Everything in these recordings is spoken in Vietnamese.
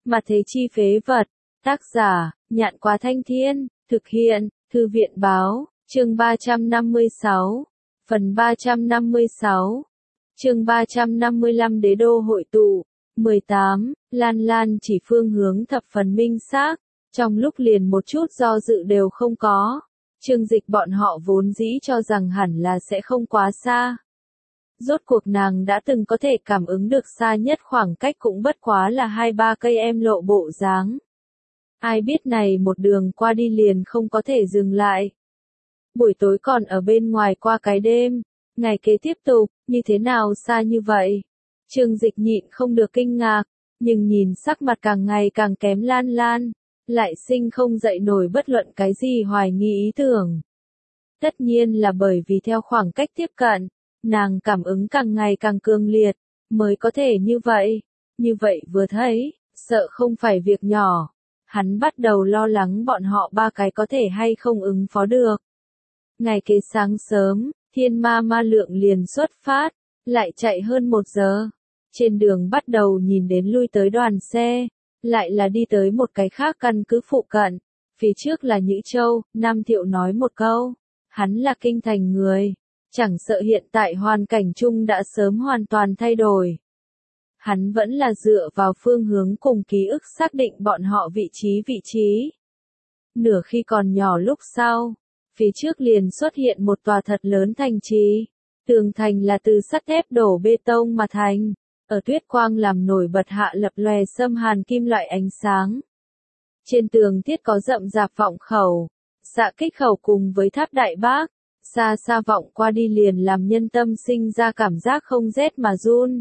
Mà thế chi phế vật. Tác giả, Nhạn Quá Thanh Thiên, thực hiện, Thư viện Báo, chương 356, phần 356, chương 355 Đế đô hội tụ, 18, Lan Lan chỉ phương hướng thập phần minh xác, trong lúc liền một chút do dự đều không có. Chương Dịch bọn họ vốn dĩ cho rằng hẳn là sẽ không quá xa. Rốt cuộc nàng đã từng có thể cảm ứng được xa nhất khoảng cách cũng bất quá là 2-3 cây em lộ bộ dáng. Ai biết này một đường qua đi liền không có thể dừng lại. Buổi tối còn ở bên ngoài qua cái đêm, ngày kế tiếp tục, như thế nào xa như vậy? Chương Dịch nhịn không được kinh ngạc, nhưng nhìn sắc mặt càng ngày càng kém Lan Lan, lại sinh không dậy nổi bất luận cái gì hoài nghi ý tưởng. Tất nhiên là bởi vì theo khoảng cách tiếp cận, nàng cảm ứng càng ngày càng cường liệt, mới có thể như vậy. Như vậy vừa thấy, sợ không phải việc nhỏ. Hắn bắt đầu lo lắng bọn họ ba cái có thể hay không ứng phó được. Ngày kế sáng sớm, thiên ma ma lượng liền xuất phát, lại chạy hơn 1 giờ. Trên đường bắt đầu nhìn đến lui tới đoàn xe, lại là đi tới một cái khác căn cứ phụ cận. Phía trước là Nhữ Châu, Nam Thiệu nói một câu, hắn là kinh thành người, chẳng sợ hiện tại hoàn cảnh chung đã sớm hoàn toàn thay đổi. Hắn vẫn là dựa vào phương hướng cùng ký ức xác định bọn họ vị trí. Nửa khi còn nhỏ lúc sau, phía trước liền xuất hiện một tòa thật lớn thành trì. Tường thành là từ sắt thép đổ bê tông mà thành, ở tuyết quang làm nổi bật hạ lập lòe xâm hàn kim loại ánh sáng. Trên tường thiết có rậm rạp vọng khẩu, xạ kích khẩu cùng với tháp đại bác, xa xa vọng qua đi liền làm nhân tâm sinh ra cảm giác không rét mà run.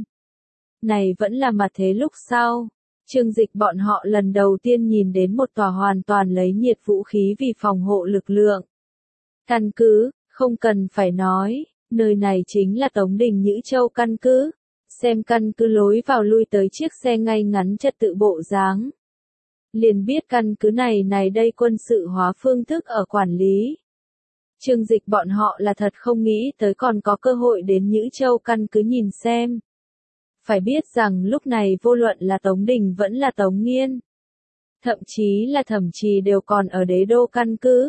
Này vẫn là mặt thế lúc sau. Chương Dịch bọn họ lần đầu tiên nhìn đến một tòa hoàn toàn lấy nhiệt vũ khí vì phòng hộ lực lượng. Căn cứ, không cần phải nói, nơi này chính là Tống Đình Nhữ Châu căn cứ. Xem căn cứ lối vào lui tới chiếc xe ngay ngắn trật tự bộ dáng. Liền biết căn cứ này đây quân sự hóa phương thức ở quản lý. Chương Dịch bọn họ là thật không nghĩ tới còn có cơ hội đến Nhữ Châu căn cứ nhìn xem. Phải biết rằng lúc này vô luận là Tống Đình vẫn là Tống Nghiên. Thậm chí là Thẩm Trì đều còn ở đế đô căn cứ.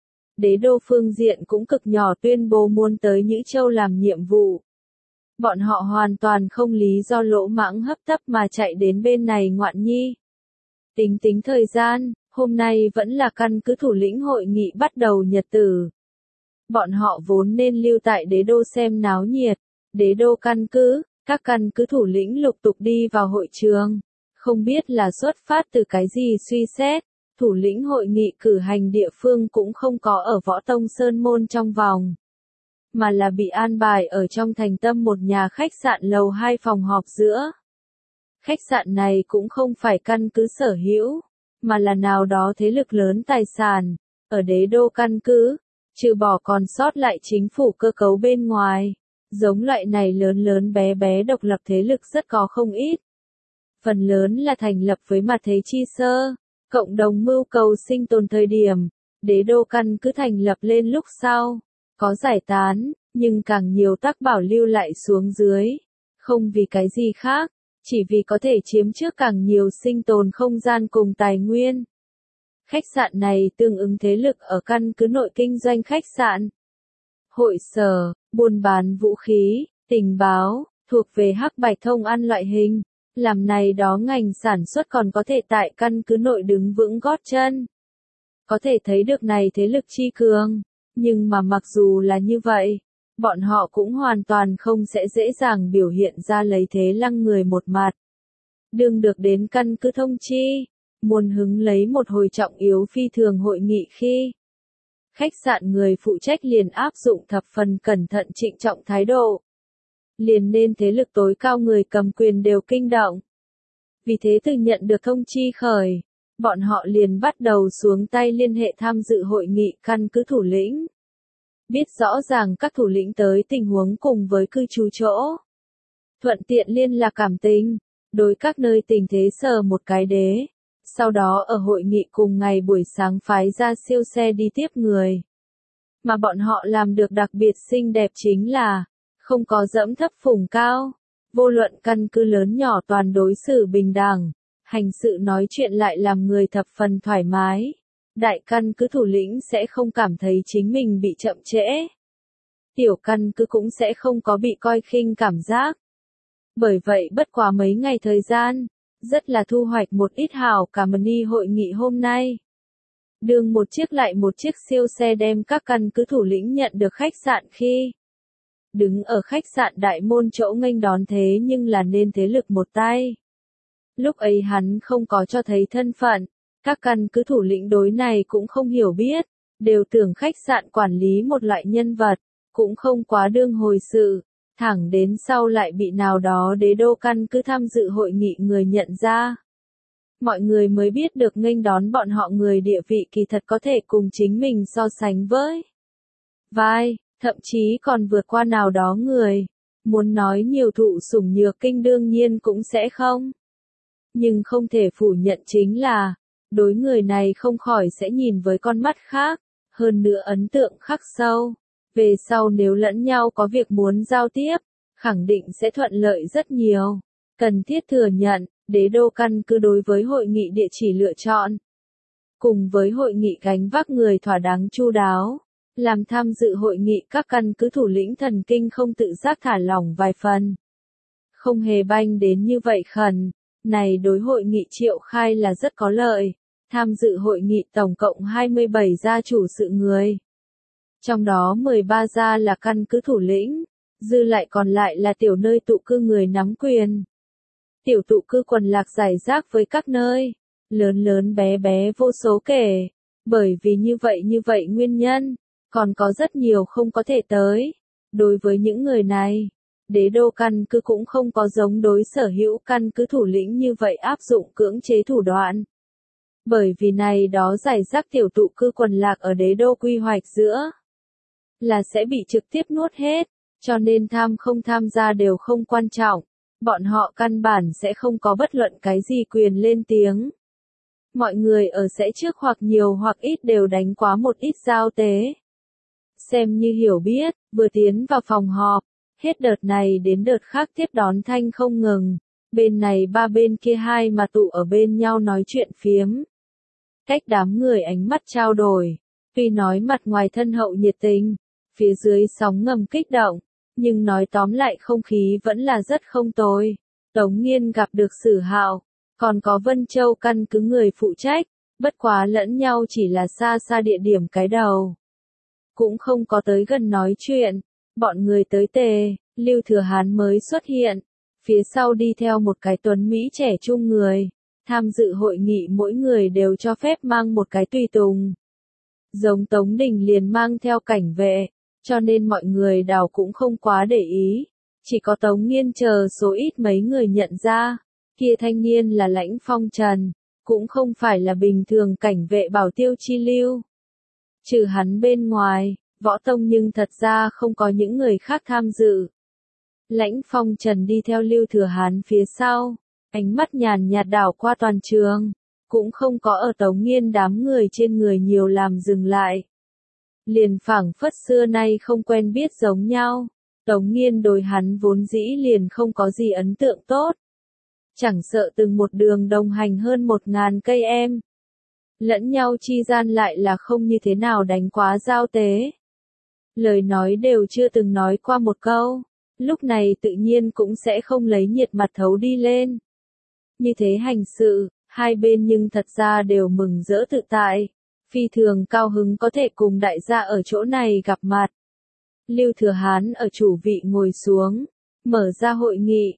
Đế đô phương diện cũng cực nhỏ tuyên bố muốn tới Nhữ Châu làm nhiệm vụ. Bọn họ hoàn toàn không lý do lỗ mãng hấp tấp mà chạy đến bên này ngoạn nhi. Tính thời gian, hôm nay vẫn là căn cứ thủ lĩnh hội nghị bắt đầu nhật tử. Bọn họ vốn nên lưu tại đế đô xem náo nhiệt. Đế đô căn cứ, các căn cứ thủ lĩnh lục tục đi vào hội trường. Không biết là xuất phát từ cái gì suy xét, thủ lĩnh hội nghị cử hành địa phương cũng không có ở Võ Tông Sơn Môn trong vòng. Mà là bị an bài ở trong thành tâm một nhà khách sạn lầu 2 phòng họp giữa. Khách sạn này cũng không phải căn cứ sở hữu, mà là nào đó thế lực lớn tài sản, ở đế đô căn cứ, trừ bỏ còn sót lại chính phủ cơ cấu bên ngoài. Giống loại này lớn bé bé độc lập thế lực rất có không ít. Phần lớn là thành lập với mặt thế chi sơ, cộng đồng mưu cầu sinh tồn thời điểm, đế đô căn cứ thành lập lên lúc sau. Có giải tán, nhưng càng nhiều tác bảo lưu lại xuống dưới. Không vì cái gì khác, chỉ vì có thể chiếm trước càng nhiều sinh tồn không gian cùng tài nguyên. Khách sạn này tương ứng thế lực ở căn cứ nội kinh doanh khách sạn. Hội sở, buôn bán vũ khí, tình báo, thuộc về hắc bạch thông ăn loại hình. Làm này đó ngành sản xuất còn có thể tại căn cứ nội đứng vững gót chân. Có thể thấy được này thế lực chi cường. Nhưng mà mặc dù là như vậy, bọn họ cũng hoàn toàn không sẽ dễ dàng biểu hiện ra lấy thế lăng người một mặt. Đương được đến căn cứ thông chi, muốn hứng lấy một hồi trọng yếu phi thường hội nghị khi. Khách sạn người phụ trách liền áp dụng thập phần cẩn thận trịnh trọng thái độ. Liền nên thế lực tối cao người cầm quyền đều kinh động. Vì thế từ nhận được thông chi khởi. Bọn họ liền bắt đầu xuống tay liên hệ tham dự hội nghị căn cứ thủ lĩnh. Biết rõ ràng các thủ lĩnh tới tình huống cùng với cư trú chỗ. Thuận tiện liên lạc cảm tình, đối các nơi tình thế sờ một cái đế. Sau đó ở hội nghị cùng ngày buổi sáng phái ra siêu xe đi tiếp người. Mà bọn họ làm được đặc biệt xinh đẹp chính là, không có dẫm thấp phủng cao. Vô luận căn cứ lớn nhỏ toàn đối xử bình đẳng. hành sự nói chuyện lại làm người thập phần thoải mái. Đại căn cứ thủ lĩnh sẽ không cảm thấy chính mình bị chậm trễ. Tiểu căn cứ cũng sẽ không có bị coi khinh cảm giác. Bởi vậy bất quá mấy ngày thời gian, rất là thu hoạch một ít hảo cảm ơn hội nghị hôm nay. Đường một chiếc lại một chiếc siêu xe đem các căn cứ thủ lĩnh nhận được khách sạn khi đứng ở khách sạn đại môn chỗ nghênh đón thế nhưng là nên thế lực một tay. Lúc ấy hắn không có cho thấy thân phận, các căn cứ thủ lĩnh đối này cũng không hiểu biết, đều tưởng khách sạn quản lý một loại nhân vật, cũng không quá đương hồi sự, thẳng đến sau lại bị nào đó đế đô căn cứ tham dự hội nghị người nhận ra. Mọi người mới biết được nghênh đón bọn họ người địa vị kỳ thật có thể cùng chính mình so sánh với vai, thậm chí còn vượt qua nào đó người. Muốn nói nhiều thụ sủng nhược kinh đương nhiên cũng sẽ không. Nhưng không thể phủ nhận chính là, đối người này không khỏi sẽ nhìn với con mắt khác, hơn nữa ấn tượng khắc sâu. Về sau nếu lẫn nhau có việc muốn giao tiếp, khẳng định sẽ thuận lợi rất nhiều. Cần thiết thừa nhận, đế đô căn cứ đối với hội nghị địa chỉ lựa chọn, cùng với hội nghị gánh vác người thỏa đáng chu đáo, làm tham dự hội nghị các căn cứ thủ lĩnh thần kinh không tự giác thả lỏng vài phần. Không hề banh đến như vậy khẩn, này đối hội nghị triệu khai là rất có lợi. Tham dự hội nghị tổng cộng 27 gia chủ sự người. Trong đó 13 gia là căn cứ thủ lĩnh, dư lại còn lại là tiểu nơi tụ cư người nắm quyền. Tiểu tụ cư quần lạc rải rác với các nơi, lớn lớn bé bé vô số kể, bởi vì như vậy nguyên nhân, còn có rất nhiều không có thể tới. Đối với những người này, đế đô căn cứ cũng không có giống đối sở hữu căn cứ thủ lĩnh như vậy áp dụng cưỡng chế thủ đoạn. Bởi vì này đó rải rác tiểu tụ cư quần lạc ở đế đô quy hoạch giữa, là sẽ bị trực tiếp nuốt hết, cho nên tham không tham gia đều không quan trọng. Bọn họ căn bản sẽ không có bất luận cái gì quyền lên tiếng. Mọi người ở sẽ trước hoặc nhiều hoặc ít đều đánh quá một ít giao tế. Xem như hiểu biết, vừa tiến vào phòng họp, hết đợt này đến đợt khác tiếp đón thanh không ngừng. Bên này ba bên kia hai mà tụ ở bên nhau nói chuyện phiếm. Cách đám người ánh mắt trao đổi, tuy nói mặt ngoài thân hậu nhiệt tình, phía dưới sóng ngầm kích động, nhưng nói tóm lại không khí vẫn là rất không tồi. Tống Nghiên gặp được Sử Hạo, còn có Vân Châu căn cứ người phụ trách, bất quá lẫn nhau chỉ là xa xa địa điểm cái đầu. Cũng không có tới gần nói chuyện, bọn người tới tề, Lưu Thừa Hán mới xuất hiện, phía sau đi theo một cái tuấn Mỹ trẻ trung người. Tham dự hội nghị mỗi người đều cho phép mang một cái tùy tùng. Giống Tống Đình liền mang theo cảnh vệ, cho nên mọi người đảo cũng không quá để ý. Chỉ có Tống Nghiên chờ số ít mấy người nhận ra, kia thanh niên là Lãnh Phong Trần, cũng không phải là bình thường cảnh vệ Bảo Tiêu chi lưu. Trừ hắn bên ngoài, võ tông nhưng thật ra không có những người khác tham dự. Lãnh Phong Trần đi theo Lưu Thừa Hán phía sau. Ánh mắt nhàn nhạt đảo qua toàn trường, cũng không có ở Tống Nghiên đám người trên người nhiều làm dừng lại. Liền phảng phất xưa nay không quen biết giống nhau, Tống Nghiên đối hắn vốn dĩ liền không có gì ấn tượng tốt. Chẳng sợ từng một đường đồng hành hơn 1000 cây em. Lẫn nhau chi gian lại là không như thế nào đánh quá giao tế. Lời nói đều chưa từng nói qua một câu, lúc này tự nhiên cũng sẽ không lấy nhiệt mặt thấu đi lên. Như thế hành sự, hai bên nhưng thật ra đều mừng rỡ tự tại, phi thường cao hứng có thể cùng đại gia ở chỗ này gặp mặt. Lưu Thừa Hán ở chủ vị ngồi xuống, mở ra hội nghị,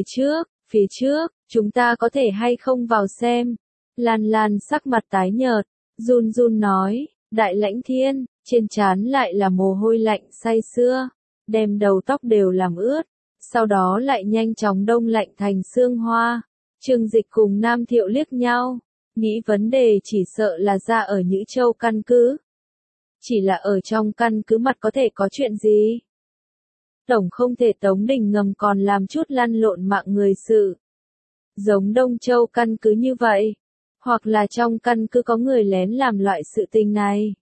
phía trước, chúng ta có thể hay không vào xem. Lan Lan sắc mặt tái nhợt, run run nói, Đại Lãnh Thiên, trên trán lại là mồ hôi lạnh say sưa, đem đầu tóc đều làm ướt, sau đó lại nhanh chóng đông lạnh thành sương hoa. Trương Dịch cùng Nam Thiệu liếc nhau, nghĩ vấn đề chỉ sợ là ra ở Nhữ Châu căn cứ. Chỉ là ở trong căn cứ mặt có thể có chuyện gì? Tổng không thể Tống Đình ngầm còn làm chút lăn lộn mạng người sự. Giống Đông Châu căn cứ như vậy, hoặc là trong căn cứ có người lén làm loại sự tình này.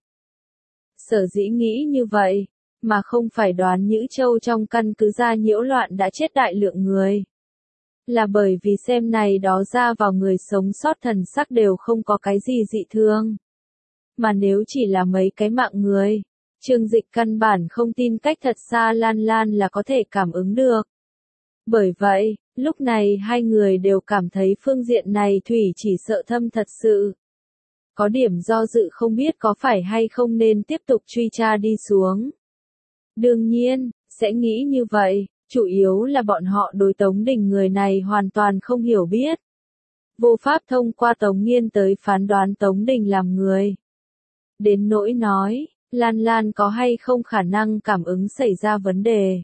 Sở dĩ nghĩ như vậy, mà không phải đoán Nhữ Châu trong căn cứ ra nhiễu loạn đã chết đại lượng người. là bởi vì xem này đó ra vào người sống sót thần sắc đều không có cái gì dị thương. Mà nếu chỉ là mấy cái mạng người, Trương Dịch căn bản không tin cách thật xa Lan Lan là có thể cảm ứng được. Bởi vậy, lúc này hai người đều cảm thấy phương diện này Thủy chỉ sợ thâm thật sự. Có điểm do dự không biết có phải hay không nên tiếp tục truy tra đi xuống. Đương nhiên, sẽ nghĩ như vậy, chủ yếu là bọn họ đối Tống Đình người này hoàn toàn không hiểu biết. Vô pháp thông qua Tống Nghiên tới phán đoán Tống Đình làm người. Đến nỗi nói, Lan Lan có hay không khả năng cảm ứng xảy ra vấn đề.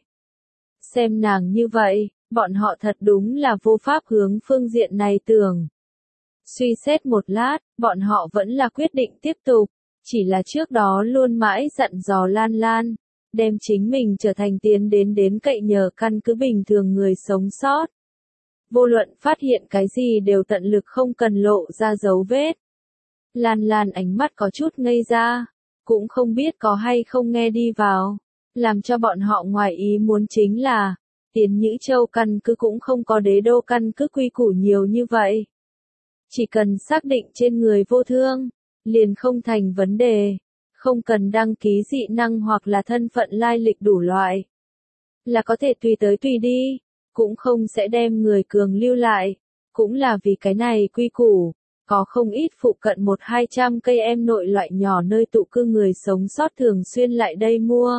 Xem nàng như vậy, bọn họ thật đúng là vô pháp hướng phương diện này tưởng. Suy xét một lát, bọn họ vẫn là quyết định tiếp tục, chỉ là trước đó luôn mãi dặn dò Lan Lan, đem chính mình trở thành tiến đến cậy nhờ căn cứ bình thường người sống sót. Vô luận phát hiện cái gì đều tận lực không cần lộ ra dấu vết. Lan Lan ánh mắt có chút ngây ra, cũng không biết có hay không nghe đi vào. Làm cho bọn họ ngoài ý muốn chính là, Tiến Nhữ Châu căn cứ cũng không có Đế Đô căn cứ quy củ nhiều như vậy. Chỉ cần xác định trên người vô thương, liền không thành vấn đề, không cần đăng ký dị năng hoặc là thân phận lai lịch đủ loại. Là có thể tùy tới tùy đi, cũng không sẽ đem người cường lưu lại, cũng là vì cái này quy củ. Có không ít phụ cận 100-200 cây em nội loại nhỏ nơi tụ cư người sống sót thường xuyên lại đây mua.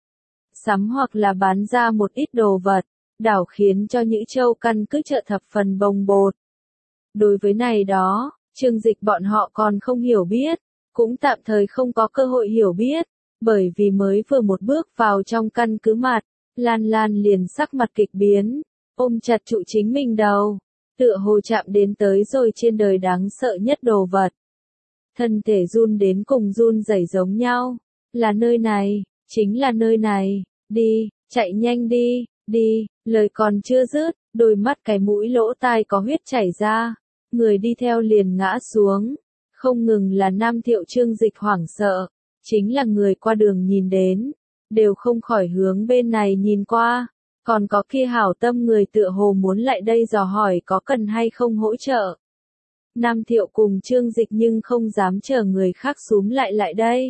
Sắm hoặc là bán ra một ít đồ vật, đảo khiến cho Nhữ Châu căn cứ chợ thập phần bồng bột. Đối với này đó, Trương Dịch bọn họ còn không hiểu biết, cũng tạm thời không có cơ hội hiểu biết, bởi vì mới vừa một bước vào trong căn cứ mặt, Lan Lan liền sắc mặt kịch biến, ôm chặt trụ chính mình đầu, tựa hồ chạm đến tới rồi trên đời đáng sợ nhất đồ vật. Thân thể run đến cùng run rẩy giống nhau, là nơi này, chính là nơi này, đi, chạy nhanh đi, đi, lời còn chưa dứt, đôi mắt cái mũi lỗ tai có huyết chảy ra, người đi theo liền ngã xuống, không ngừng là Nam Thiệu Trương Dịch hoảng sợ, chính là người qua đường nhìn đến, đều không khỏi hướng bên này nhìn qua, còn có kia hảo tâm người tựa hồ muốn lại đây dò hỏi có cần hay không hỗ trợ. Nam Thiệu cùng Trương Dịch nhưng không dám chờ người khác xúm lại đây.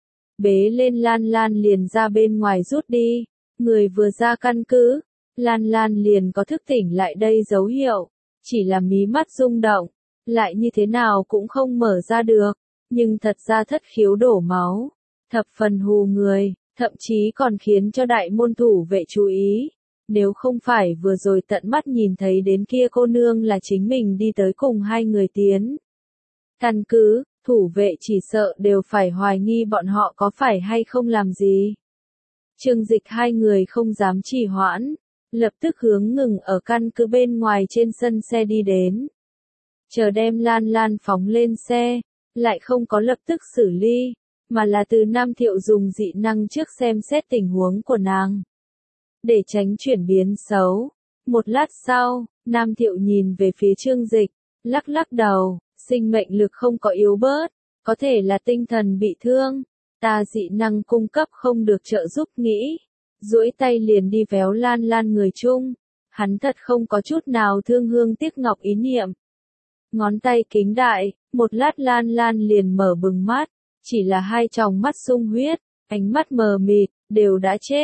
Bế lên Lan Lan liền ra bên ngoài rút đi, người vừa ra căn cứ, Lan Lan liền có thức tỉnh lại đây dấu hiệu, chỉ là mí mắt rung động, lại như thế nào cũng không mở ra được, nhưng thật ra thất khiếu đổ máu, thập phần hù người, thậm chí còn khiến cho đại môn thủ vệ chú ý. Nếu không phải vừa rồi tận mắt nhìn thấy đến kia cô nương là chính mình đi tới cùng hai người tiến căn cứ, thủ vệ chỉ sợ đều phải hoài nghi bọn họ có phải hay không làm gì. Trương Dịch hai người không dám trì hoãn, lập tức hướng ngừng ở căn cứ bên ngoài trên sân xe đi đến. Chờ đem Lan Lan phóng lên xe, lại không có lập tức xử lý, mà là từ Nam Thiệu dùng dị năng trước xem xét tình huống của nàng. Để tránh chuyển biến xấu. Một lát sau, Nam Thiệu nhìn về phía Trương Dịch, lắc lắc đầu, sinh mệnh lực không có yếu bớt, có thể là tinh thần bị thương, ta dị năng cung cấp không được trợ giúp nghĩ, duỗi tay liền đi véo Lan Lan người chung, hắn thật không có chút nào thương hương tiếc ngọc ý niệm. Ngón tay kính đại, một lát Lan Lan liền mở bừng mắt, chỉ là hai tròng mắt sung huyết, ánh mắt mờ mịt, đều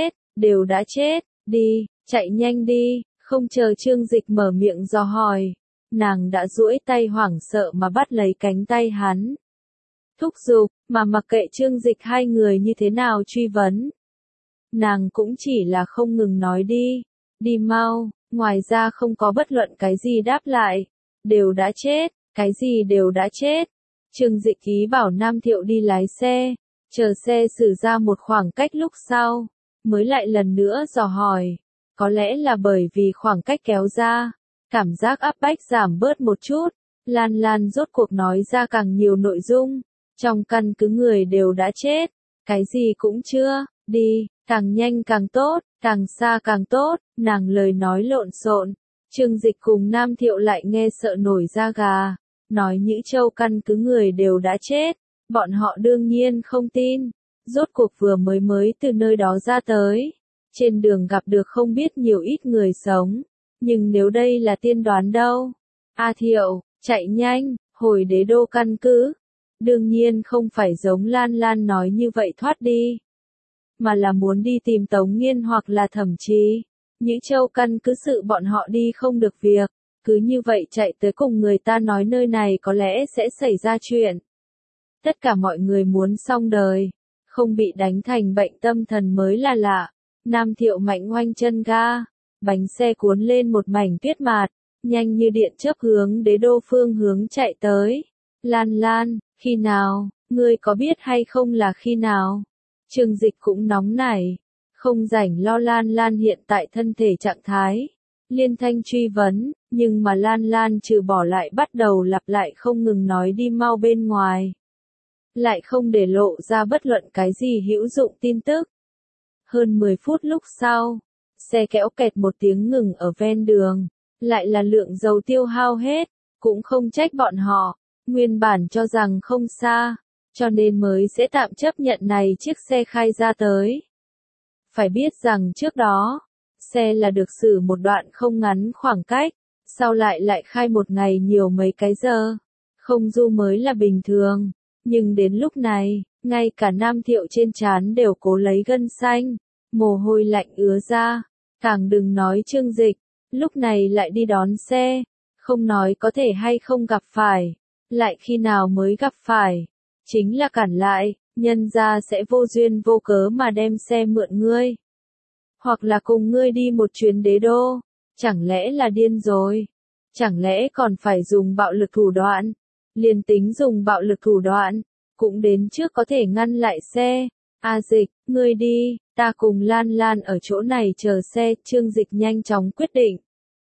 đã chết, đi, chạy nhanh đi, không chờ Trương Dịch mở miệng dò hỏi, nàng đã duỗi tay hoảng sợ mà bắt lấy cánh tay hắn. Thúc giục, mà mặc kệ Trương Dịch hai người như thế nào truy vấn. Nàng cũng chỉ là không ngừng nói đi mau, ngoài ra không có bất luận cái gì đáp lại, đều đã chết, cái gì đều đã chết. Trương Dịch ý bảo Nam Thiệu đi lái xe, chờ xe xử ra một khoảng cách lúc sau, mới lại lần nữa dò hỏi, có lẽ là bởi vì khoảng cách kéo ra, cảm giác áp bách giảm bớt một chút, Lan Lan rốt cuộc nói ra càng nhiều nội dung, trong căn cứ người đều đã chết, cái gì cũng chưa, đi, càng nhanh càng tốt, càng xa càng tốt, nàng lời nói lộn xộn, Trương Dịch cùng Nam Thiệu lại nghe sợ nổi da gà, nói Nhữ Châu căn cứ người đều đã chết, bọn họ đương nhiên không tin, rốt cuộc vừa mới từ nơi đó ra tới, trên đường gặp được không biết nhiều ít người sống, Nhưng nếu đây là tiên đoán đâu? A Thiệu, chạy nhanh, hồi đế đô căn cứ. Đương nhiên không phải giống Lan Lan nói như vậy thoát đi. Mà là muốn đi tìm Tống Nghiên hoặc là thậm chí, Nhữ Châu căn cứ sự bọn họ đi không được việc. Cứ như vậy chạy tới cùng người ta nói nơi này có lẽ sẽ xảy ra chuyện. Tất cả mọi người muốn xong đời, không bị đánh thành bệnh tâm thần mới là lạ. Nam Thiệu mạnh oanh chân ga, bánh xe cuốn lên một mảnh tuyết mạt, nhanh như điện chớp hướng đế đô phương hướng chạy tới. Lan Lan, khi nào, ngươi có biết hay không là khi nào? Trương Dịch cũng nóng nảy, không rảnh lo Lan Lan hiện tại thân thể trạng thái. Liên thanh truy vấn, nhưng mà Lan Lan trừ bỏ lại bắt đầu lặp lại không ngừng nói đi mau bên ngoài. Lại không để lộ ra bất luận cái gì hữu dụng tin tức. Hơn 10 phút lúc sau, xe kéo kẹt một tiếng ngừng ở ven đường, lại là lượng dầu tiêu hao hết, cũng không trách bọn họ, nguyên bản cho rằng không xa, cho nên mới sẽ tạm chấp nhận này chiếc xe khai ra tới. Phải biết rằng trước đó, xe là được xử một đoạn không ngắn khoảng cách, sau lại khai một ngày nhiều mấy cái giờ, không du mới là bình thường, nhưng đến lúc này, ngay cả Nam Thiệu trên trán đều cố lấy gân xanh, mồ hôi lạnh ứa ra, càng đừng nói Trương Dịch, lúc này lại đi đón xe, không nói có thể hay không gặp phải, lại khi nào mới gặp phải, chính là cản lại, nhân ra sẽ vô duyên vô cớ mà đem xe mượn ngươi. Hoặc là cùng ngươi đi một chuyến đế đô, chẳng lẽ là điên rồi, chẳng lẽ còn phải dùng bạo lực thủ đoạn, liền tính dùng bạo lực thủ đoạn, cũng đến trước có thể ngăn lại xe. A Dịch, ngươi đi, ta cùng Lan Lan ở chỗ này chờ xe. Trương Dịch nhanh chóng quyết định.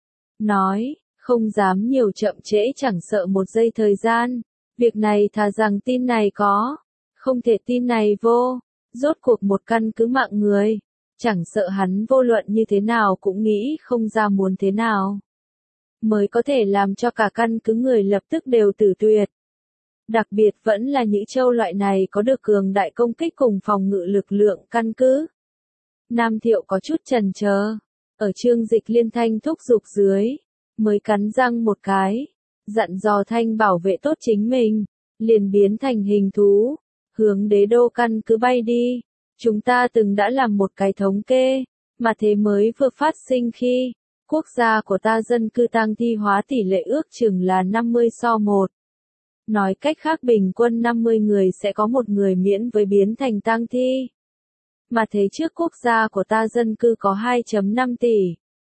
Nói, không dám nhiều chậm trễ chẳng sợ một giây thời gian. Việc này thà rằng tin này có, không thể tin này vô. Rốt cuộc một căn cứ mạng người, chẳng sợ hắn vô luận như thế nào cũng nghĩ không ra muốn thế nào. Mới có thể làm cho cả căn cứ người lập tức đều tử tuyệt. Đặc biệt vẫn là Nhữ Châu loại này có được cường đại công kích cùng phòng ngự lực lượng căn cứ. Nam Thiệu có chút chần chờ, ở Trương Dịch liên thanh thúc giục dưới, mới cắn răng một cái, dặn dò thanh bảo vệ tốt chính mình, liền biến thành hình thú, hướng đế đô căn cứ bay đi. Chúng ta từng đã làm một cái thống kê, mà thế mới vừa phát sinh khi, quốc gia của ta dân cư tang thi hóa tỷ lệ ước chừng là 50:1. Nói cách khác bình quân 50 người sẽ có một người miễn với biến thành tang thi. Mà thế trước quốc gia của ta dân cư có 2,5 tỷ.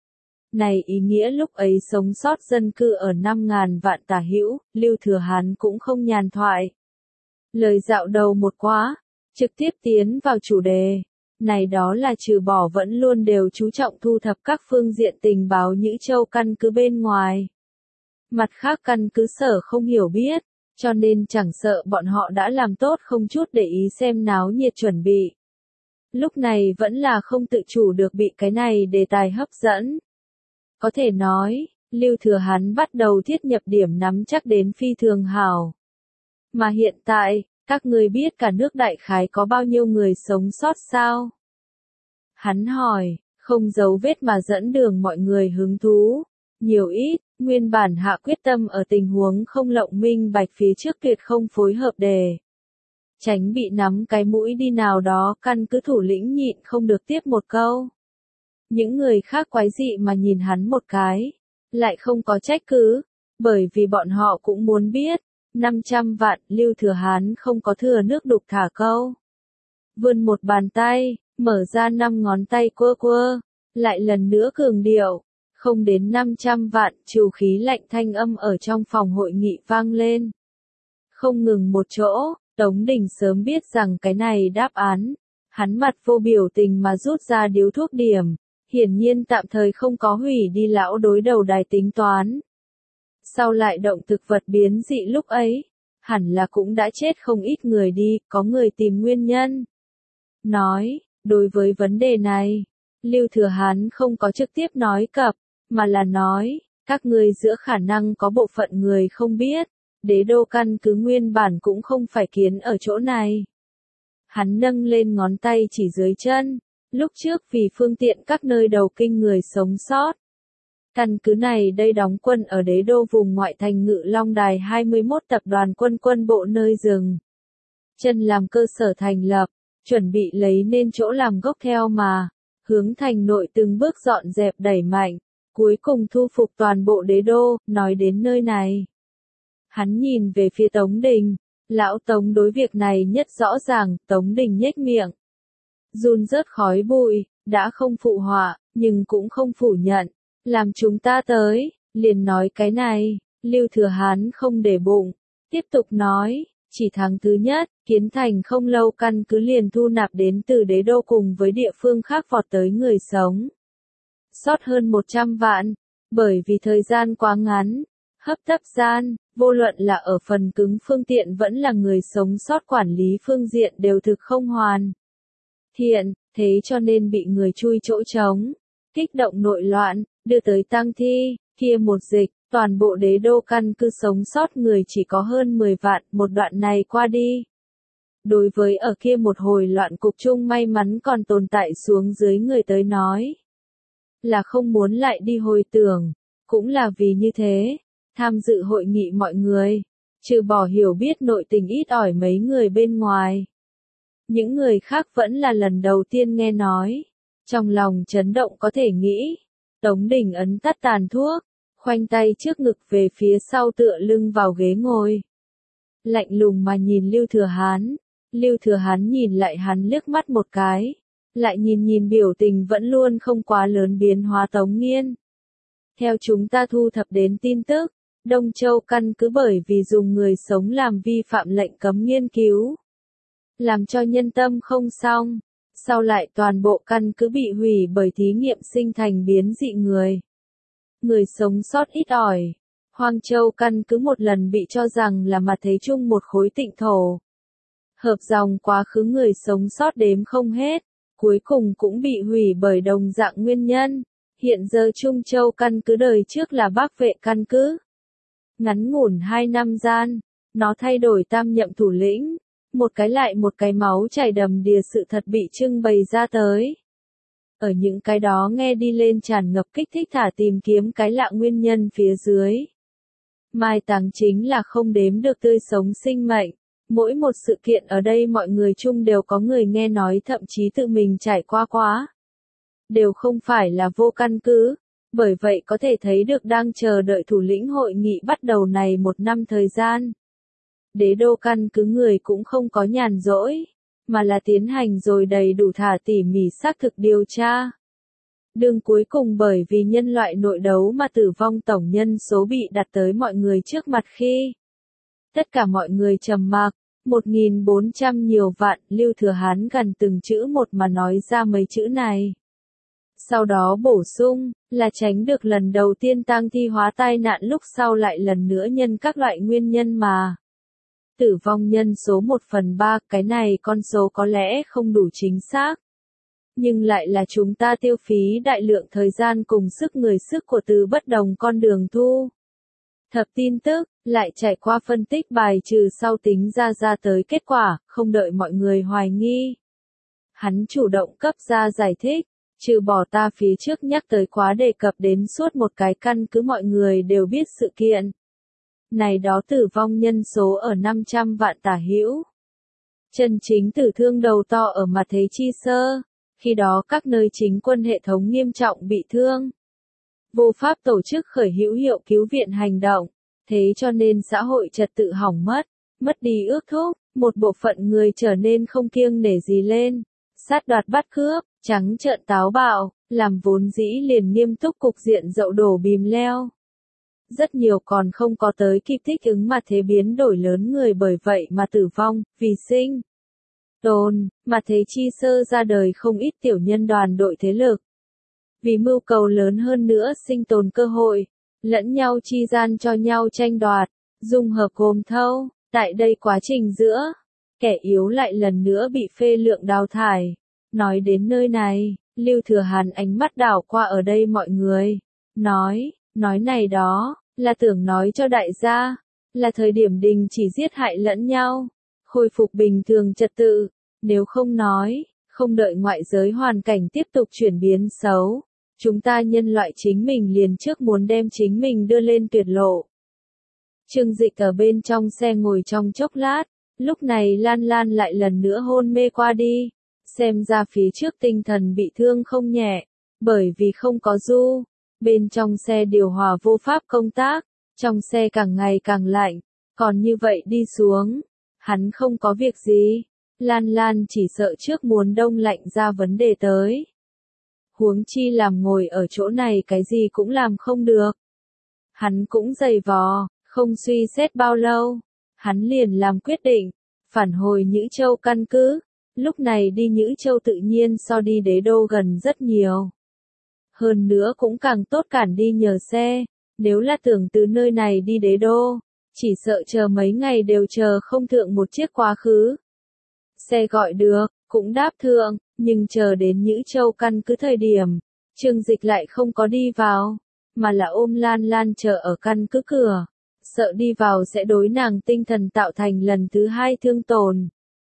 Này ý nghĩa lúc ấy sống sót dân cư ở 5.000 vạn tả hữu, Lưu Thừa Hán cũng không nhàn thoại. Lời dạo đầu một quá, trực tiếp tiến vào chủ đề. Này đó là trừ bỏ vẫn luôn đều chú trọng thu thập các phương diện tình báo Nhữ Châu căn cứ bên ngoài. Mặt khác căn cứ sở không hiểu biết, cho nên chẳng sợ bọn họ đã làm tốt không chút để ý xem náo nhiệt chuẩn bị. Lúc này vẫn là không tự chủ được bị cái này đề tài hấp dẫn. Có thể nói, Lưu Thừa Hán bắt đầu thiết nhập điểm nắm chắc đến phi thường hảo. Mà hiện tại, các người biết cả nước đại khái có bao nhiêu người sống sót sao? Hắn hỏi, không giấu vết mà dẫn đường mọi người hứng thú. Nhiều ít, nguyên bản hạ quyết tâm ở tình huống không lộng minh bạch phía trước tuyệt không phối hợp đề. Tránh bị nắm cái mũi đi nào đó căn cứ thủ lĩnh nhịn không được tiếp một câu. Những người khác quái dị mà nhìn hắn một cái, lại không có trách cứ, bởi vì bọn họ cũng muốn biết, 500 vạn Lưu Thừa Hán không có thừa nước đục thả câu. Vươn một bàn tay, mở ra 5 ngón tay quơ quơ, lại lần nữa cường điệu, không đến 500 vạn, trù khí lạnh thanh âm ở trong phòng hội nghị vang lên. Không ngừng một chỗ, Tống Đình sớm biết rằng cái này đáp án, hắn mặt vô biểu tình mà rút ra điếu thuốc điểm, hiển nhiên tạm thời không có hủy đi lão đối đầu đài tính toán. Sau lại động thực vật biến dị lúc ấy, hẳn là cũng đã chết không ít người đi, có người tìm nguyên nhân. Nói, đối với vấn đề này, Lưu Thừa Hán không có trực tiếp nói cập, mà là nói, các người giữa khả năng có bộ phận người không biết, đế đô căn cứ nguyên bản cũng không phải kiến ở chỗ này. Hắn nâng lên ngón tay chỉ dưới chân, lúc trước vì phương tiện các nơi đầu kinh người sống sót. Căn cứ này đây đóng quân ở đế đô vùng ngoại thành Ngự Long Đài 21 tập đoàn quân bộ nơi rừng chân làm cơ sở thành lập, chuẩn bị lấy nên chỗ làm gốc theo mà, hướng thành nội từng bước dọn dẹp đẩy mạnh, cuối cùng thu phục toàn bộ đế đô. Nói đến nơi này, hắn nhìn về phía Tống Đình, lão Tống đối việc này nhất rõ ràng. Tống Đình nhếch miệng, run rớt khói bụi, đã không phụ họa, nhưng cũng không phủ nhận. Làm chúng ta tới, liền nói cái này. Lưu Thừa Hán không để bụng, tiếp tục nói, chỉ tháng thứ nhất, kiến thành không lâu căn cứ liền thu nạp đến từ đế đô cùng với địa phương khác vọt tới người sống sót hơn 100 vạn, bởi vì thời gian quá ngắn, hấp tấp gian, vô luận là ở phần cứng phương tiện vẫn là người sống sót quản lý phương diện đều thực không hoàn thiện, thế cho nên bị người chui chỗ trống, kích động nội loạn, đưa tới tang thi. Kia một dịch, toàn bộ đế đô căn cứ sống sót người chỉ có hơn 10 vạn. Một đoạn này qua đi, đối với ở kia một hồi loạn cục chung may mắn còn tồn tại xuống dưới người tới nói, là không muốn lại đi hồi tưởng. Cũng là vì như thế, tham dự hội nghị mọi người, trừ bỏ hiểu biết nội tình ít ỏi mấy người bên ngoài, những người khác vẫn là lần đầu tiên nghe nói, trong lòng chấn động có thể nghĩ. Tống Đình ấn tắt tàn thuốc, khoanh tay trước ngực về phía sau tựa lưng vào ghế ngồi, lạnh lùng mà nhìn Lưu Thừa Hán. Lưu Thừa Hán nhìn lại hắn liếc mắt một cái, lại nhìn biểu tình vẫn luôn không quá lớn biến hóa Tống Nghiên. Theo chúng ta thu thập đến tin tức, Đông Châu căn cứ bởi vì dùng người sống làm vi phạm lệnh cấm nghiên cứu, làm cho nhân tâm không xong, sau lại toàn bộ căn cứ bị hủy bởi thí nghiệm sinh thành biến dị người. Người sống sót ít ỏi. Hoang Châu căn cứ một lần bị cho rằng là mặt thế chung một khối tịnh thổ. Hợp dòng quá khứ người sống sót đếm không hết, cuối cùng cũng bị hủy bởi đồng dạng nguyên nhân. Hiện giờ Trung Châu căn cứ đời trước là Bắc Vệ căn cứ. Ngắn ngủn 2 năm gian, nó thay đổi tam nhậm thủ lĩnh, một cái lại một cái máu chảy đầm đìa sự thật bị trưng bày ra tới. Ở những cái đó nghe đi lên tràn ngập kích thích thả tìm kiếm cái lạ nguyên nhân phía dưới. Mai táng chính là không đếm được tươi sống sinh mệnh. Mỗi một sự kiện ở đây mọi người chung đều có người nghe nói thậm chí tự mình trải qua quá. Đều không phải là vô căn cứ. Bởi vậy có thể thấy được đang chờ đợi thủ lĩnh hội nghị bắt đầu này 1 năm thời gian. Đế đô căn cứ người cũng không có nhàn rỗi, mà là tiến hành rồi đầy đủ thả tỉ mỉ xác thực điều tra. Đường cuối cùng bởi vì nhân loại nội đấu mà tử vong tổng nhân số bị đặt tới mọi người trước mặt khi tất cả mọi người trầm mặc, 1.400 nhiều vạn. Lưu Thừa Hán gần từng chữ một mà nói ra mấy chữ này. Sau đó bổ sung, là tránh được lần đầu tiên tang thi hóa tai nạn lúc sau lại lần nữa nhân các loại nguyên nhân mà tử vong nhân số 1/3, cái này con số có lẽ không đủ chính xác. Nhưng lại là chúng ta tiêu phí đại lượng thời gian cùng sức người sức của từ bất đồng con đường thu thập tin tức, lại trải qua phân tích bài trừ sau tính ra tới kết quả, không đợi mọi người hoài nghi. Hắn chủ động cấp ra giải thích, trừ bỏ ta phía trước nhắc tới quá đề cập đến suốt một cái căn cứ mọi người đều biết sự kiện. Này đó tử vong nhân số ở 500 vạn tả hữu. Chân chính tử thương đầu to ở mặt thế chi sơ, khi đó các nơi chính quân hệ thống nghiêm trọng bị thương. Vô pháp tổ chức khởi hữu hiệu cứu viện hành động, thế cho nên xã hội trật tự hỏng mất đi ước thúc, một bộ phận người trở nên không kiêng nể gì lên, sát đoạt bắt cướp, trắng trợn táo bạo, làm vốn dĩ liền nghiêm túc cục diện dậu đổ bìm leo. Rất nhiều còn không có tới kịp thích ứng mà thế biến đổi lớn người bởi vậy mà tử vong, vì sinh tồn, mà thế chi sơ ra đời không ít tiểu nhân đoàn đội thế lực. Vì mưu cầu lớn hơn nữa sinh tồn cơ hội, lẫn nhau chi gian cho nhau tranh đoạt, dung hợp gồm thâu, tại đây quá trình giữa, kẻ yếu lại lần nữa bị phê lượng đào thải. Nói đến nơi này, Lưu Thừa Hàn ánh mắt đảo qua ở đây mọi người, nói này đó, là tưởng nói cho đại gia, là thời điểm đình chỉ giết hại lẫn nhau, khôi phục bình thường trật tự, nếu không nói, không đợi ngoại giới hoàn cảnh tiếp tục chuyển biến xấu, Chúng ta nhân loại chính mình liền trước muốn đem chính mình đưa lên tuyệt lộ. Trương Dịch ở bên trong xe ngồi trong chốc lát, lúc này Lan Lan lại lần nữa hôn mê qua đi, xem ra phía trước tinh thần bị thương không nhẹ, bởi vì không có du, bên trong xe điều hòa vô pháp công tác, trong xe càng ngày càng lạnh, còn như vậy đi xuống, hắn không có việc gì, Lan Lan chỉ sợ trước muốn đông lạnh ra vấn đề tới. Huống chi làm ngồi ở chỗ này cái gì cũng làm không được. Hắn cũng giày vò, không suy xét bao lâu, hắn liền làm quyết định, phản hồi Nhữ Châu căn cứ, lúc này đi Nhữ Châu tự nhiên so đi Đế Đô gần rất nhiều. Hơn nữa cũng càng tốt cản đi nhờ xe, nếu là tưởng từ nơi này đi Đế Đô, chỉ sợ chờ mấy ngày đều chờ không thượng một chiếc quá khứ. Xe gọi được, cũng đáp thượng, nhưng chờ đến Nhữ Châu căn cứ thời điểm, Trương Dịch lại không có đi vào, mà là ôm Lan Lan chờ ở căn cứ cửa, sợ đi vào sẽ đối nàng tinh thần tạo thành lần thứ hai thương tổn.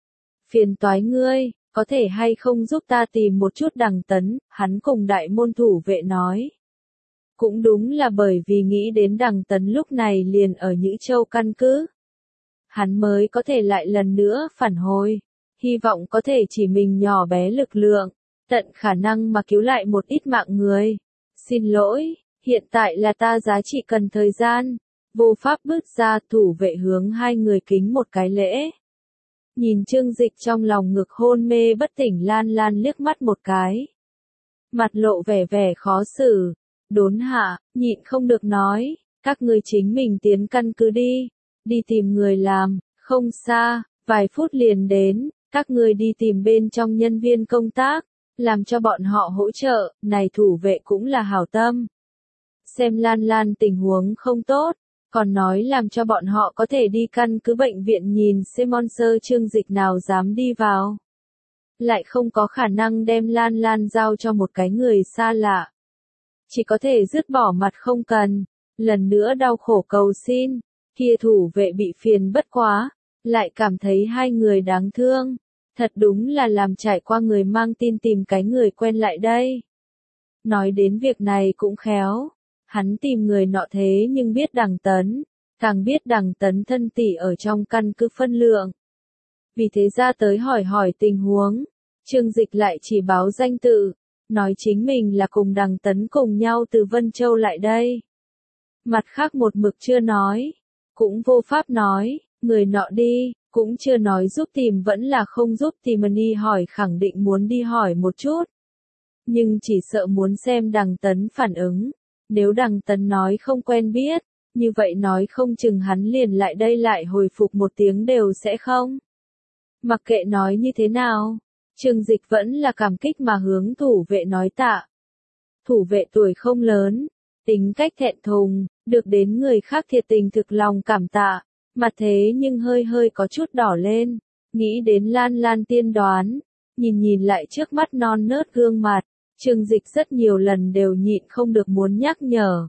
Phiền toái ngươi, có thể hay không giúp ta tìm một chút Đằng Tấn, hắn cùng đại môn thủ vệ nói. Cũng đúng là bởi vì nghĩ đến Đằng Tấn lúc này liền ở Nhữ Châu căn cứ. Hắn mới có thể lại lần nữa phản hồi, hy vọng có thể chỉ mình nhỏ bé lực lượng, tận khả năng mà cứu lại một ít mạng người. Xin lỗi, hiện tại là ta giá trị cần thời gian. Vô pháp bước ra, thủ vệ hướng hai người kính một cái lễ. Nhìn Trương Dịch trong lòng ngực hôn mê bất tỉnh Lan Lan liếc mắt một cái. Mặt lộ vẻ vẻ khó xử, đốn hạ, nhịn không được nói, các ngươi chính mình tiến căn cứ đi tìm người làm, không xa, vài phút liền đến, các ngươi đi tìm bên trong nhân viên công tác, làm cho bọn họ hỗ trợ, này thủ vệ cũng là hảo tâm. Xem Lan Lan tình huống không tốt, còn nói làm cho bọn họ có thể đi căn cứ bệnh viện nhìn xem Monster Trương Dịch nào dám đi vào. Lại không có khả năng đem Lan Lan giao cho một cái người xa lạ. Chỉ có thể dứt bỏ mặt không cần, lần nữa đau khổ cầu xin, kia thủ vệ bị phiền bất quá, lại cảm thấy hai người đáng thương. Thật đúng là làm trải qua người mang tin tìm cái người quen lại đây. Nói đến việc này cũng khéo. Hắn tìm người nọ thế nhưng biết Đằng Tấn, càng biết Đằng Tấn thân tỷ ở trong căn cứ phân lượng. Vì thế ra tới hỏi tình huống, Trương Dịch lại chỉ báo danh tự, nói chính mình là cùng Đằng Tấn cùng nhau từ Vân Châu lại đây. Mặt khác một mực chưa nói, cũng vô pháp nói, người nọ đi, cũng chưa nói giúp tìm vẫn là không giúp tìm đi hỏi khẳng định muốn đi hỏi một chút. Nhưng chỉ sợ muốn xem Đằng Tấn phản ứng. Nếu Đằng Tấn nói không quen biết, như vậy nói không chừng hắn liền lại đây lại hồi phục một tiếng đều sẽ không. Mặc kệ nói như thế nào, Trương Dịch vẫn là cảm kích mà hướng thủ vệ nói tạ. Thủ vệ tuổi không lớn, tính cách thẹn thùng, được đến người khác thiệt tình thực lòng cảm tạ, mặt thế nhưng hơi có chút đỏ lên, nghĩ đến Lan Lan tiên đoán, nhìn lại trước mắt non nớt gương mặt. Trương Dịch rất nhiều lần đều nhịn không được muốn nhắc nhở.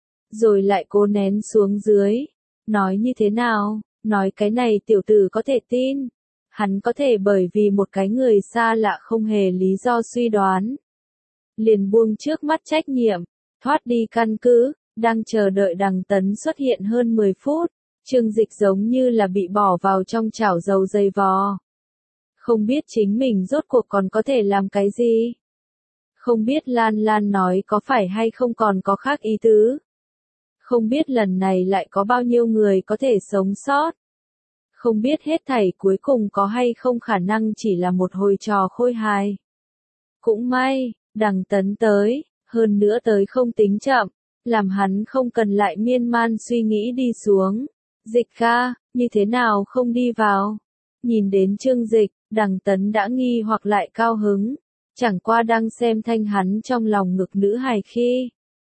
Rồi lại cố nén xuống dưới. Nói như thế nào, nói cái này tiểu tử có thể tin. Hắn có thể bởi vì một cái người xa lạ không hề lý do suy đoán. Liền buông trước mắt trách nhiệm, thoát đi căn cứ, đang chờ đợi Đằng Tấn xuất hiện hơn 10 phút. Trương Dịch giống như là bị bỏ vào trong chảo dầu dày vò. Không biết chính mình rốt cuộc còn có thể làm cái gì. Không biết Lan Lan nói có phải hay không còn có khác ý tứ. Không biết lần này lại có bao nhiêu người có thể sống sót. Không biết hết thảy cuối cùng có hay không khả năng chỉ là một hồi trò khôi hài. Cũng may, Đằng Tấn tới, hơn nữa tới không tính chậm, làm hắn không cần lại miên man suy nghĩ đi xuống. Dịch ca, như thế nào không đi vào? Nhìn đến Trương Dịch, Đằng Tấn đã nghi hoặc lại cao hứng. Chẳng qua đang xem thanh hắn trong lòng ngực nữ hài khi.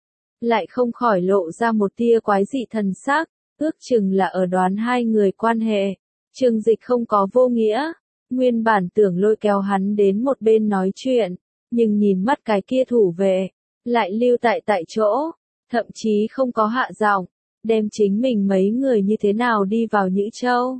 Lại không khỏi lộ ra một tia quái dị thần sắc, ước chừng là ở đoán hai người quan hệ. Trương Dịch không có vô nghĩa, nguyên bản tưởng lôi kéo hắn đến một bên nói chuyện, nhưng nhìn mắt cái kia thủ vệ, lại lưu tại chỗ, thậm chí không có hạ giọng, đem chính mình mấy người như thế nào đi vào Nhữ Châu.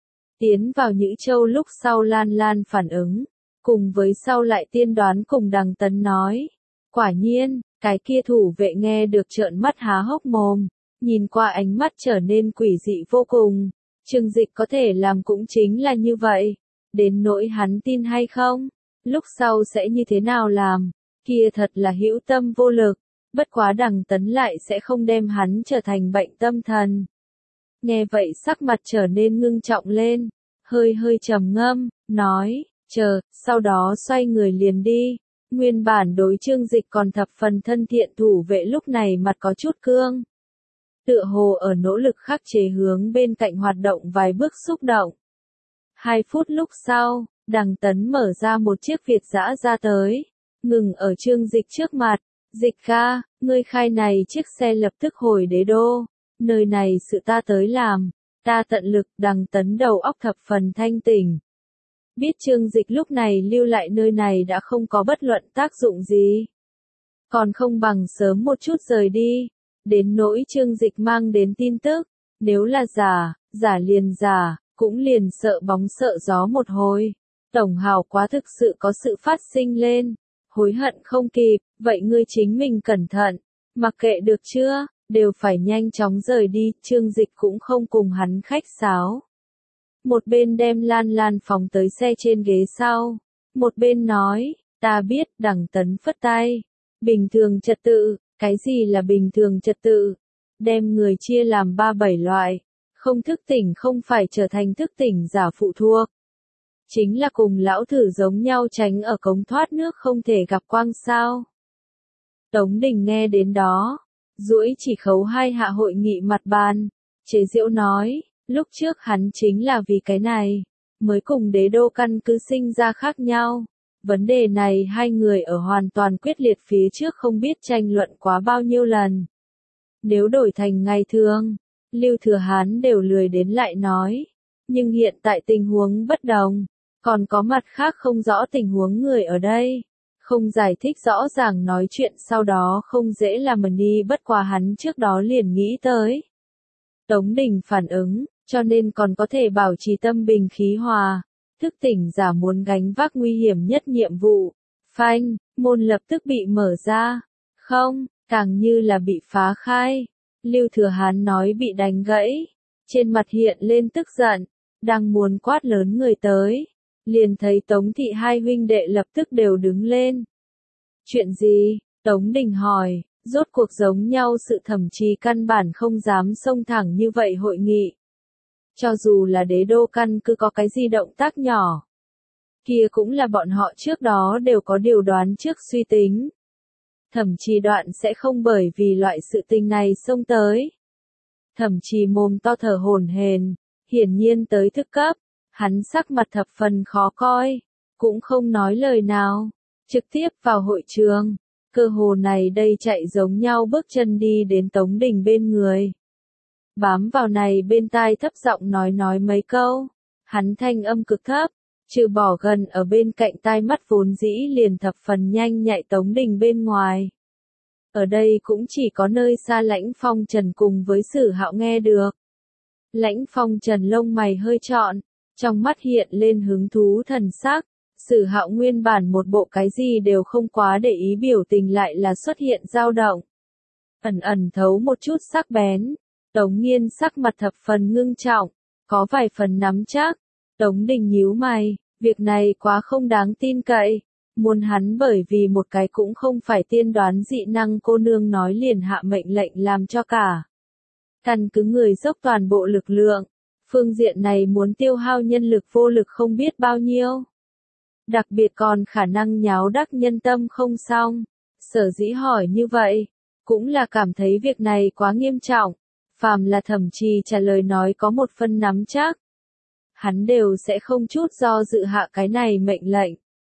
Tiến vào Nhữ Châu lúc sau Lan Lan phản ứng. Cùng với sau lại tiên đoán cùng Đằng Tấn nói. Quả nhiên, Cái kia thủ vệ nghe được trợn mắt há hốc mồm, nhìn qua ánh mắt trở nên quỷ dị vô cùng. Trương Dịch có thể làm cũng chính là như vậy. Đến nỗi hắn tin hay không, lúc sau sẽ như thế nào làm, kia thật là hữu tâm vô lực. Bất quá Đằng Tấn lại sẽ không đem hắn trở thành bệnh tâm thần. Nghe vậy sắc mặt trở nên ngưng trọng lên, hơi hơi trầm ngâm, nói, chờ, sau đó xoay người liền đi. Nguyên bản đối Trương Dịch còn thập phần thân thiện thủ vệ lúc này mặt có chút cương. Tựa hồ ở nỗ lực khắc chế hướng bên cạnh hoạt động vài bước xúc động. 2 phút lúc sau, Đằng Tấn mở ra một chiếc Việt dã ra tới, ngừng ở Trương Dịch trước mặt. Dịch ca, ngươi khai này chiếc xe lập tức hồi đế đô, nơi này sự ta tới làm, ta tận lực. Đằng Tấn đầu óc thập phần thanh tỉnh. Biết Trương Dịch lúc này lưu lại nơi này đã không có bất luận tác dụng gì. Còn không bằng sớm một chút rời đi. Đến nỗi Trương Dịch mang đến tin tức, nếu là giả liền giả, cũng liền sợ bóng sợ gió một hồi. Tổng hào quá thực sự có sự phát sinh lên, hối hận không kịp, vậy ngươi chính mình cẩn thận, mặc kệ được chưa, đều phải nhanh chóng rời đi. Trương Dịch cũng không cùng hắn khách sáo. Một bên đem Lan Lan phóng tới xe trên ghế sau, một bên nói, ta biết. Đằng Tấn phất tay, bình thường trật tự, cái gì là bình thường trật tự? Đem người chia làm 3-7 loại, không thức tỉnh không phải trở thành thức tỉnh giả phụ thuộc. Chính là cùng lão thử giống nhau tránh ở cống thoát nước không thể gặp quang sao. Tống Đình nghe đến đó, duỗi chỉ khấu 2 hạ hội nghị mặt bàn, chế giễu nói, lúc trước hắn chính là vì cái này, mới cùng đế đô căn cứ sinh ra khác nhau. Vấn đề này hai người ở hoàn toàn quyết liệt phía trước không biết tranh luận quá bao nhiêu lần. Nếu đổi thành ngày thường, Lưu Thừa Hán đều lười đến lại nói. Nhưng hiện tại tình huống bất đồng, còn có mặt khác không rõ tình huống người ở đây. Không giải thích rõ ràng nói chuyện sau đó không dễ làm đi, bất quá hắn trước đó liền nghĩ tới. Tống Đình phản ứng, cho nên còn có thể bảo trì tâm bình khí hòa. Thức tỉnh giả muốn gánh vác nguy hiểm nhất nhiệm vụ. Phanh, môn lập tức bị mở ra. Không, càng như là bị phá khai. Lưu Thừa Hán nói bị đánh gãy. Trên mặt hiện lên tức giận, đang muốn quát lớn người tới. Liền thấy Tống Thị hai huynh đệ lập tức đều đứng lên. Chuyện gì? Tống Đình hỏi, rốt cuộc giống nhau sự thẩm trì căn bản không dám xông thẳng như vậy hội nghị. Cho dù là đế đô căn cứ có cái gì động tác nhỏ, kia cũng là bọn họ trước đó đều có điều đoán trước suy tính. Thẩm trì đoạn sẽ không bởi vì loại sự tình này xông tới. Thẩm trì mồm to thở hổn hển, hiển nhiên tới thức cấp, hắn sắc mặt thập phần khó coi, cũng không nói lời nào, trực tiếp vào hội trường. Cơ hồ này đây chạy giống nhau bước chân đi đến Tống Đình bên người. Bám vào này bên tai thấp giọng nói mấy câu. Hắn thanh âm cực thấp, trừ bỏ gần ở bên cạnh tai mắt vốn dĩ liền thập phần nhanh nhạy Tống Đình bên ngoài. Ở đây cũng chỉ có nơi xa Lãnh Phong Trần cùng với Sử Hạo nghe được. Lãnh Phong Trần lông mày hơi trọn, trong mắt hiện lên hứng thú thần sắc. Sử Hạo nguyên bản một bộ cái gì đều không quá để ý biểu tình lại là xuất hiện dao động. Ẩn ẩn thấu một chút sắc bén. Tống Nghiên sắc mặt thập phần ngưng trọng, có vài phần nắm chắc. Tống Đình nhíu mày, việc này quá không đáng tin cậy. Muốn hắn bởi vì một cái cũng không phải tiên đoán dị năng cô nương nói liền hạ mệnh lệnh làm cho cả. Căn cứ người dốc toàn bộ lực lượng, phương diện này muốn tiêu hao nhân lực vô lực không biết bao nhiêu. Đặc biệt còn khả năng nháo đắc nhân tâm không xong. Sở dĩ hỏi như vậy, cũng là cảm thấy việc này quá nghiêm trọng. Phàm là Thẩm Trì trả lời nói có một phân nắm chắc, hắn đều sẽ không chút do dự hạ cái này mệnh lệnh.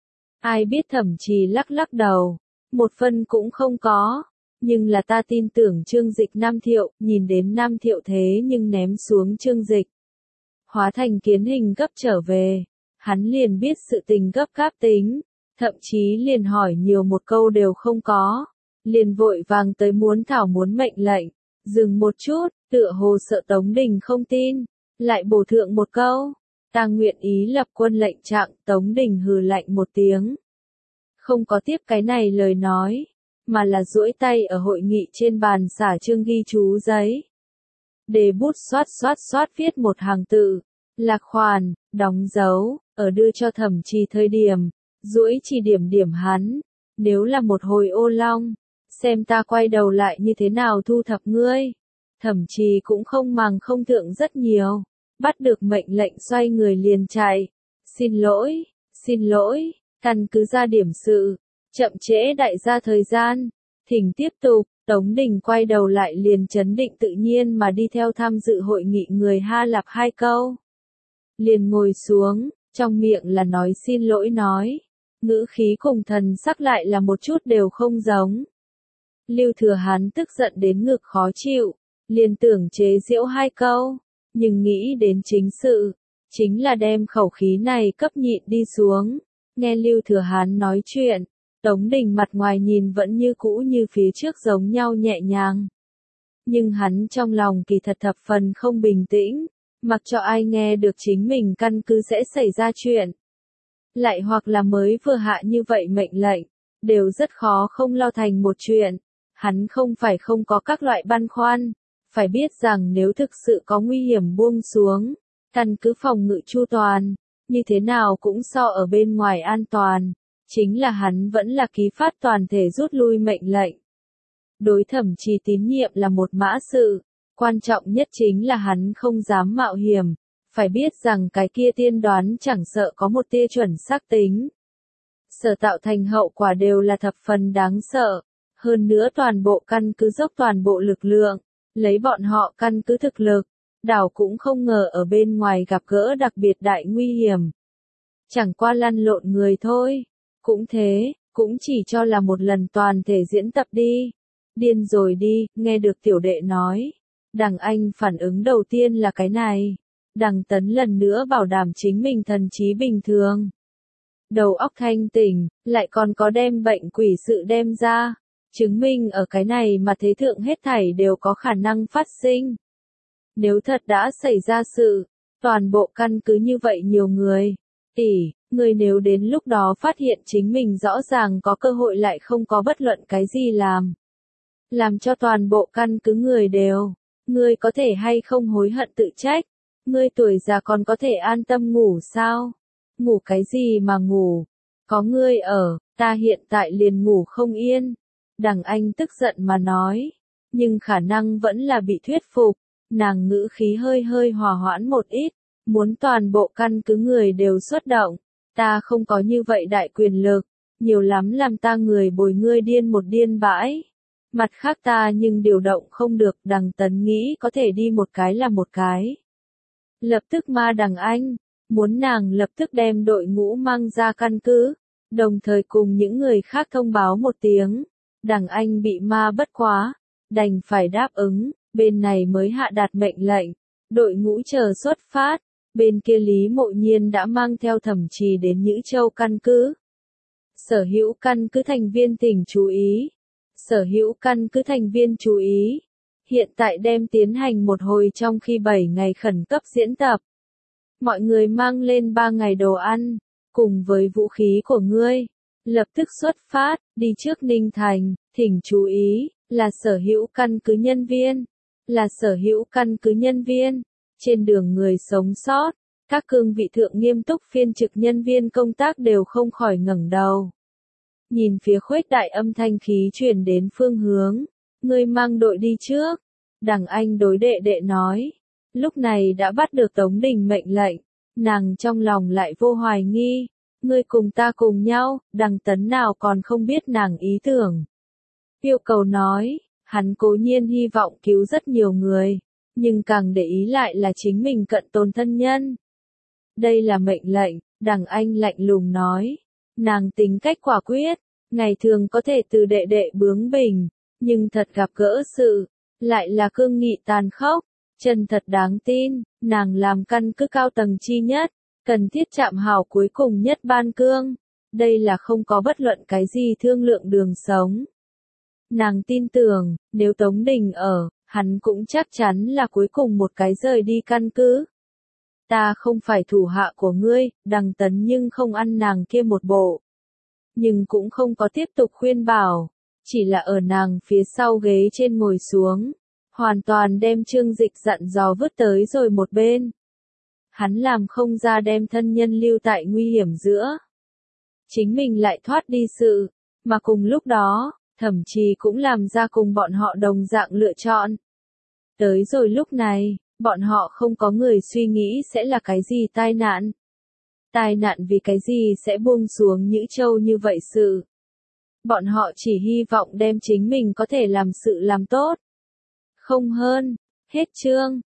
Ai biết Thẩm Trì lắc lắc đầu, một phân cũng không có, nhưng là ta tin tưởng Trương Dịch Nam Thiệu, nhìn đến Nam Thiệu thế nhưng ném xuống Trương Dịch. Hóa thành kiến hình gấp trở về, hắn liền biết sự tình gấp gáp tính, thậm chí liền hỏi nhiều một câu đều không có, liền vội vàng tới muốn mệnh lệnh. Dừng một chút, tựa hồ sợ Tống Đình không tin, lại bổ thượng một câu, ta nguyện ý lập quân lệnh trạng. Tống Đình hừ lạnh một tiếng, không có tiếp cái này lời nói, mà là duỗi tay ở hội nghị trên bàn xả chương ghi chú giấy. Để bút xoát xoát xoát viết một hàng tự, lạc khoản, đóng dấu, ở đưa cho Thẩm Trì thời điểm, duỗi chỉ điểm điểm hắn, nếu là một hồi ô long, xem ta quay đầu lại như thế nào thu thập ngươi. Thẩm Trì cũng không màng không thượng rất nhiều, bắt được mệnh lệnh xoay người liền chạy. Xin lỗi, căn cứ ra điểm sự, chậm trễ đại gia thời gian, thỉnh tiếp tục. Tống Đình quay đầu lại liền trấn định tự nhiên mà đi theo tham dự hội nghị người Ha Lạp 2 câu. Liền ngồi xuống, trong miệng là nói xin lỗi nói, ngữ khí cùng thần sắc lại là một chút đều không giống. Lưu Thừa Hán tức giận đến ngực khó chịu, liền tưởng chế giễu 2 câu, nhưng nghĩ đến chính sự, chính là đem khẩu khí này cấp nhịn đi xuống. Nghe Lưu Thừa Hán nói chuyện, Tống Đình mặt ngoài nhìn vẫn như cũ như phía trước giống nhau nhẹ nhàng. Nhưng hắn trong lòng kỳ thật thập phần không bình tĩnh, mặc cho ai nghe được chính mình căn cứ sẽ xảy ra chuyện. Lại hoặc là mới vừa hạ như vậy mệnh lệnh, đều rất khó không lo thành một chuyện. Hắn không phải không có các loại băn khoăn, phải biết rằng nếu thực sự có nguy hiểm buông xuống, căn cứ phòng ngự chu toàn, như thế nào cũng so ở bên ngoài an toàn. Chính là hắn vẫn là ký phát toàn thể rút lui mệnh lệnh. Đối Thẩm Trì tín nhiệm là một mã sự, quan trọng nhất chính là hắn không dám mạo hiểm, phải biết rằng cái kia tiên đoán chẳng sợ có một tia chuẩn xác tính. Sở tạo thành hậu quả đều là thập phần đáng sợ, hơn nữa toàn bộ căn cứ dốc toàn bộ lực lượng, lấy bọn họ căn cứ thực lực, đảo cũng không ngờ ở bên ngoài gặp gỡ đặc biệt đại nguy hiểm. Chẳng qua lăn lộn người thôi. Cũng thế, cũng chỉ cho là một lần toàn thể diễn tập đi. Điên rồi đi, nghe được tiểu đệ nói. Đằng Anh phản ứng đầu tiên là cái này. Đằng Tấn lần nữa bảo đảm chính mình thần trí bình thường. Đầu óc thanh tỉnh, lại còn có đem bệnh quỷ sự đem ra. Chứng minh ở cái này mà thế thượng hết thảy đều có khả năng phát sinh. Nếu thật đã xảy ra sự, toàn bộ căn cứ như vậy nhiều người. Người nếu đến lúc đó phát hiện chính mình rõ ràng có cơ hội lại không có bất luận cái gì làm cho toàn bộ căn cứ người đều, ngươi có thể hay không hối hận tự trách, ngươi tuổi già còn có thể an tâm ngủ sao? Ngủ cái gì mà ngủ? Có ngươi ở, ta hiện tại liền ngủ không yên. Đằng Anh tức giận mà nói, nhưng khả năng vẫn là bị thuyết phục, nàng ngữ khí hơi hơi hòa hoãn một ít, muốn toàn bộ căn cứ người đều xuất động. Ta không có như vậy đại quyền lực, nhiều lắm làm ta người bồi ngươi điên một điên bãi. Mặt khác ta nhưng điều động không được. Đằng Tấn nghĩ có thể đi một cái là một cái. Lập tức ma Đằng Anh, muốn nàng lập tức đem đội ngũ mang ra căn cứ, đồng thời cùng những người khác thông báo một tiếng. Đằng Anh bị ma bất quá, đành phải đáp ứng, bên này mới hạ đạt mệnh lệnh, đội ngũ chờ xuất phát. Bên kia Lý Mộ Nhiên đã mang theo Thẩm Trì đến Nhữ Châu căn cứ. Sở hữu căn cứ thành viên tỉnh chú ý. Sở hữu căn cứ thành viên chú ý. Hiện tại đem tiến hành một hồi trong khi 7 ngày khẩn cấp diễn tập. Mọi người mang lên 3 ngày đồ ăn, cùng với vũ khí của ngươi. Lập tức xuất phát, đi trước Ninh Thành, thỉnh chú ý, là sở hữu căn cứ nhân viên. Là sở hữu căn cứ nhân viên. Trên đường người sống sót, các cương vị thượng nghiêm túc phiên trực nhân viên công tác đều không khỏi ngẩng đầu. Nhìn phía khuếch đại âm thanh khí truyền đến phương hướng, ngươi mang đội đi trước. Đằng Anh đối đệ đệ nói, lúc này đã bắt được Tống Đình mệnh lệnh, nàng trong lòng lại vô hoài nghi, ngươi cùng ta cùng nhau. Đằng Tấn nào còn không biết nàng ý tưởng. Yêu cầu nói, hắn cố nhiên hy vọng cứu rất nhiều người, nhưng càng để ý lại là chính mình cận tồn thân nhân. Đây là mệnh lệnh, Đằng Anh lạnh lùng nói. Nàng tính cách quả quyết, ngày thường có thể từ đệ đệ bướng bỉnh, nhưng thật gặp gỡ sự, lại là cương nghị tàn khốc, chân thật đáng tin. Nàng làm căn cứ cao tầng chi nhất, cần thiết chạm hảo cuối cùng nhất ban cương. Đây là không có bất luận cái gì thương lượng đường sống. Nàng tin tưởng, nếu Tống Đình ở, hắn cũng chắc chắn là cuối cùng một cái rời đi căn cứ. Ta không phải thủ hạ của ngươi. Đằng Tấn nhưng không ăn nàng kia một bộ. Nhưng cũng không có tiếp tục khuyên bảo. chỉ là ở nàng phía sau ghế trên ngồi xuống, hoàn toàn đem Trương Dịch dặn dò vứt tới rồi một bên. Hắn làm không ra đem thân nhân lưu tại nguy hiểm giữa. Chính mình lại thoát đi sự, mà cùng lúc đó, Thẩm Trì cũng làm ra cùng bọn họ đồng dạng lựa chọn. Tới rồi lúc này, bọn họ không có người suy nghĩ sẽ là cái gì tai nạn. Tai nạn vì cái gì sẽ buông xuống Nhữ Châu như vậy sự. Bọn họ chỉ hy vọng đem chính mình có thể làm sự làm tốt. Không hơn. Hết chương.